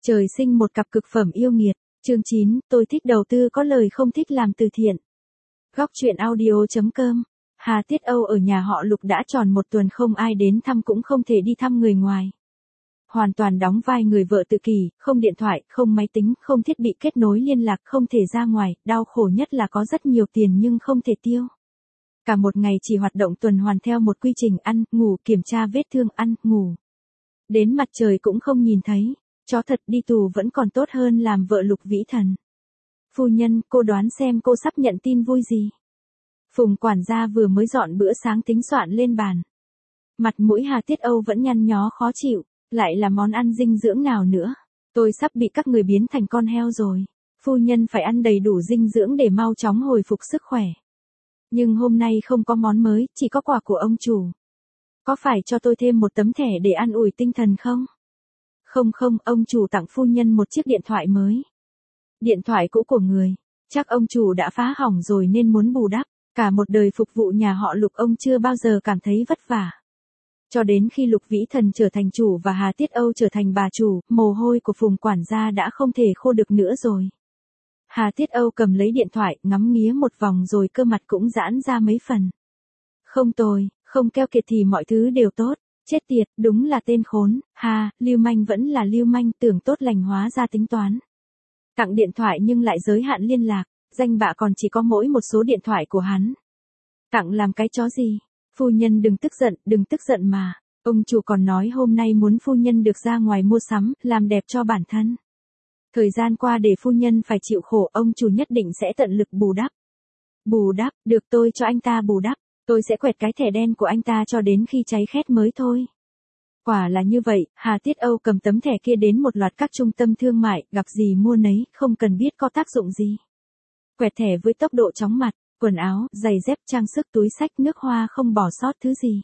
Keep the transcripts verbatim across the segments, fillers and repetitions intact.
Trời sinh một cặp cực phẩm yêu nghiệt. Chương chín, tôi thích đầu tư có lời không thích làm từ thiện. Góc truyện audio chấm com. Hà Tiết Âu ở nhà họ Lục đã tròn một tuần không ai đến thăm cũng không thể đi thăm người ngoài. Hoàn toàn đóng vai người vợ tự kỷ, không điện thoại, không máy tính, không thiết bị kết nối liên lạc, không thể ra ngoài, đau khổ nhất là có rất nhiều tiền nhưng không thể tiêu. Cả một ngày chỉ hoạt động tuần hoàn theo một quy trình ăn, ngủ, kiểm tra vết thương, ăn, ngủ. Đến mặt trời cũng không nhìn thấy. Chó thật đi tù vẫn còn tốt hơn làm vợ Lục Vĩ Thần. Phu nhân, cô đoán xem cô sắp nhận tin vui gì? Phùng quản gia vừa mới dọn bữa sáng tính soạn lên bàn. Mặt mũi Hà Tiết Âu vẫn nhăn nhó khó chịu, lại là món ăn dinh dưỡng nào nữa? Tôi sắp bị các người biến thành con heo rồi. Phu nhân phải ăn đầy đủ dinh dưỡng để mau chóng hồi phục sức khỏe. Nhưng hôm nay không có món mới, chỉ có quà của ông chủ. Có phải cho tôi thêm một tấm thẻ để an ủi tinh thần không? Không không, ông chủ tặng phu nhân một chiếc điện thoại mới. Điện thoại cũ của người, chắc ông chủ đã phá hỏng rồi nên muốn bù đắp. Cả một đời phục vụ nhà họ Lục ông chưa bao giờ cảm thấy vất vả. Cho đến khi Lục Vĩ Thần trở thành chủ và Hà Tiết Âu trở thành bà chủ, mồ hôi của Phùng quản gia đã không thể khô được nữa rồi. Hà Tiết Âu cầm lấy điện thoại, ngắm nghía một vòng rồi cơ mặt cũng giãn ra mấy phần. Không tồi, không keo kiệt thì mọi thứ đều tốt. Chết tiệt, đúng là tên khốn, ha, lưu manh vẫn là lưu manh, tưởng tốt lành hóa ra tính toán. Tặng điện thoại nhưng lại giới hạn liên lạc, danh bạ còn chỉ có mỗi một số điện thoại của hắn. Tặng làm cái chó gì? Phu nhân đừng tức giận, đừng tức giận mà. Ông chủ còn nói hôm nay muốn phu nhân được ra ngoài mua sắm, làm đẹp cho bản thân. Thời gian qua để phu nhân phải chịu khổ, ông chủ nhất định sẽ tận lực bù đắp. Bù đắp, được tôi cho anh ta bù đắp. Tôi sẽ quẹt cái thẻ đen của anh ta cho đến khi cháy khét mới thôi. Quả là như vậy, Hà Tiết Âu cầm tấm thẻ kia đến một loạt các trung tâm thương mại, gặp gì mua nấy, không cần biết có tác dụng gì. Quẹt thẻ với tốc độ chóng mặt, quần áo, giày dép, trang sức, túi xách, nước hoa không bỏ sót thứ gì.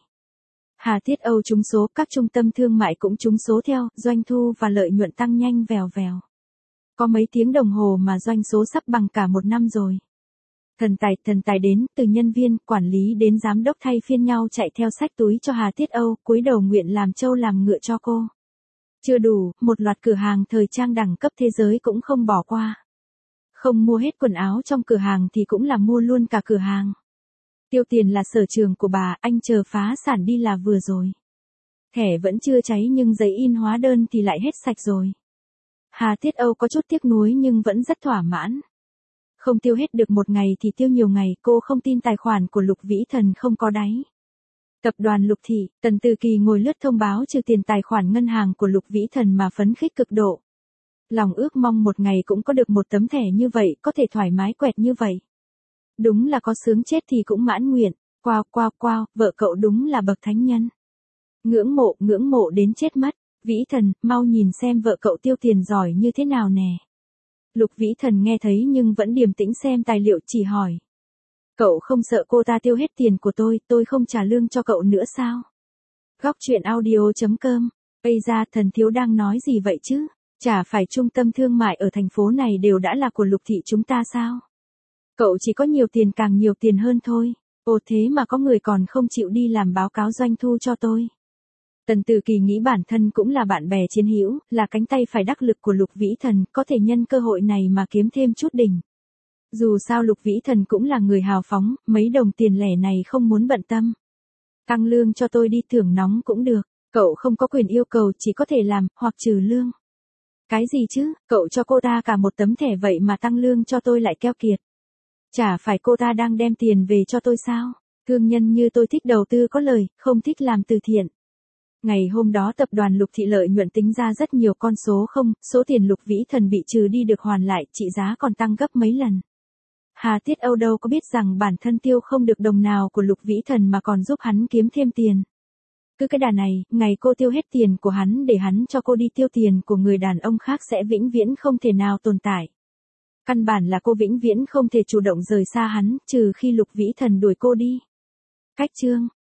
Hà Tiết Âu trúng số, các trung tâm thương mại cũng trúng số theo, doanh thu và lợi nhuận tăng nhanh vèo vèo. Có mấy tiếng đồng hồ mà doanh số sắp bằng cả một năm rồi. Thần tài, thần tài đến, từ nhân viên, quản lý đến giám đốc thay phiên nhau chạy theo xách túi cho Hà Tiết Âu, cúi đầu nguyện làm trâu làm ngựa cho cô. Chưa đủ, một loạt cửa hàng thời trang đẳng cấp thế giới cũng không bỏ qua. Không mua hết quần áo trong cửa hàng thì cũng là mua luôn cả cửa hàng. Tiêu tiền là sở trường của bà, anh chờ phá sản đi là vừa rồi. Thẻ vẫn chưa cháy nhưng giấy in hóa đơn thì lại hết sạch rồi. Hà Tiết Âu có chút tiếc nuối nhưng vẫn rất thỏa mãn. Không tiêu hết được một ngày thì tiêu nhiều ngày, cô không tin tài khoản của Lục Vĩ Thần không có đáy. Tập đoàn Lục Thị, Tần Từ Kỳ ngồi lướt thông báo trừ tiền tài khoản ngân hàng của Lục Vĩ Thần mà phấn khích cực độ. Lòng ước mong một ngày cũng có được một tấm thẻ như vậy, có thể thoải mái quẹt như vậy. Đúng là có sướng chết thì cũng mãn nguyện, quao quao quao, vợ cậu đúng là bậc thánh nhân. Ngưỡng mộ, ngưỡng mộ đến chết mất, Vĩ Thần, mau nhìn xem vợ cậu tiêu tiền giỏi như thế nào nè. Lục Vĩ Thần nghe thấy nhưng vẫn điềm tĩnh xem tài liệu chỉ hỏi. Cậu không sợ cô ta tiêu hết tiền của tôi, tôi không trả lương cho cậu nữa sao? Góc truyện audio chấm com. Bây ra thần thiếu đang nói gì vậy chứ? Chả phải trung tâm thương mại ở thành phố này đều đã là của Lục Thị chúng ta sao? Cậu chỉ có nhiều tiền càng nhiều tiền hơn thôi. Ồ thế mà có người còn không chịu đi làm báo cáo doanh thu cho tôi. Tần Từ Kỳ nghĩ bản thân cũng là bạn bè chiến hữu, là cánh tay phải đắc lực của Lục Vĩ Thần, có thể nhân cơ hội này mà kiếm thêm chút đỉnh. Dù sao Lục Vĩ Thần cũng là người hào phóng, mấy đồng tiền lẻ này không muốn bận tâm. Tăng lương cho tôi đi, thưởng nóng cũng được, cậu không có quyền yêu cầu, chỉ có thể làm, hoặc trừ lương. Cái gì chứ, cậu cho cô ta cả một tấm thẻ vậy mà tăng lương cho tôi lại keo kiệt. Chả phải cô ta đang đem tiền về cho tôi sao? Thương nhân như tôi thích đầu tư có lời, không thích làm từ thiện. Ngày hôm đó tập đoàn Lục Thị lợi nhuận tính ra rất nhiều con số không, số tiền Lục Vĩ Thần bị trừ đi được hoàn lại, trị giá còn tăng gấp mấy lần. Hà Tiết Âu đâu có biết rằng bản thân tiêu không được đồng nào của Lục Vĩ Thần mà còn giúp hắn kiếm thêm tiền. Cứ cái đà này, ngày cô tiêu hết tiền của hắn để hắn cho cô đi tiêu tiền của người đàn ông khác sẽ vĩnh viễn không thể nào tồn tại. Căn bản là cô vĩnh viễn không thể chủ động rời xa hắn, trừ khi Lục Vĩ Thần đuổi cô đi. Cách chương